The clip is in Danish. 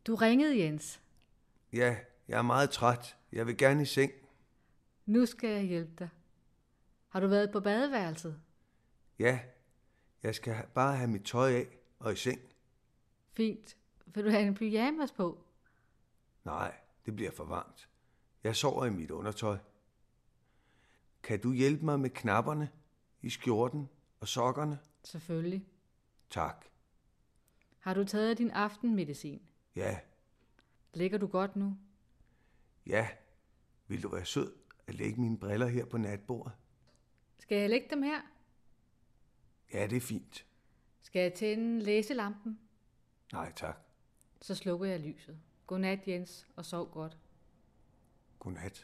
Du ringede, Jens. Ja, jeg er meget træt. Jeg vil gerne i seng. Nu skal jeg hjælpe dig. Har du været på badeværelset? Ja, jeg skal bare have mit tøj af og i seng. Fint. Vil du have en pyjamas på? Nej, det bliver for varmt. Jeg sover i mit undertøj. Kan du hjælpe mig med knapperne i skjorten og sokkerne? Selvfølgelig. Tak. Har du taget din aftenmedicin? Ja, Ligger du godt nu? ja. Vil du være sød at lægge mine briller her på natbordet? Skal jeg lægge dem her? Ja, det er fint. Skal jeg tænde læselampen? Nej, tak. Så slukker jeg lyset. Godnat, Jens, og sov godt. Godnat.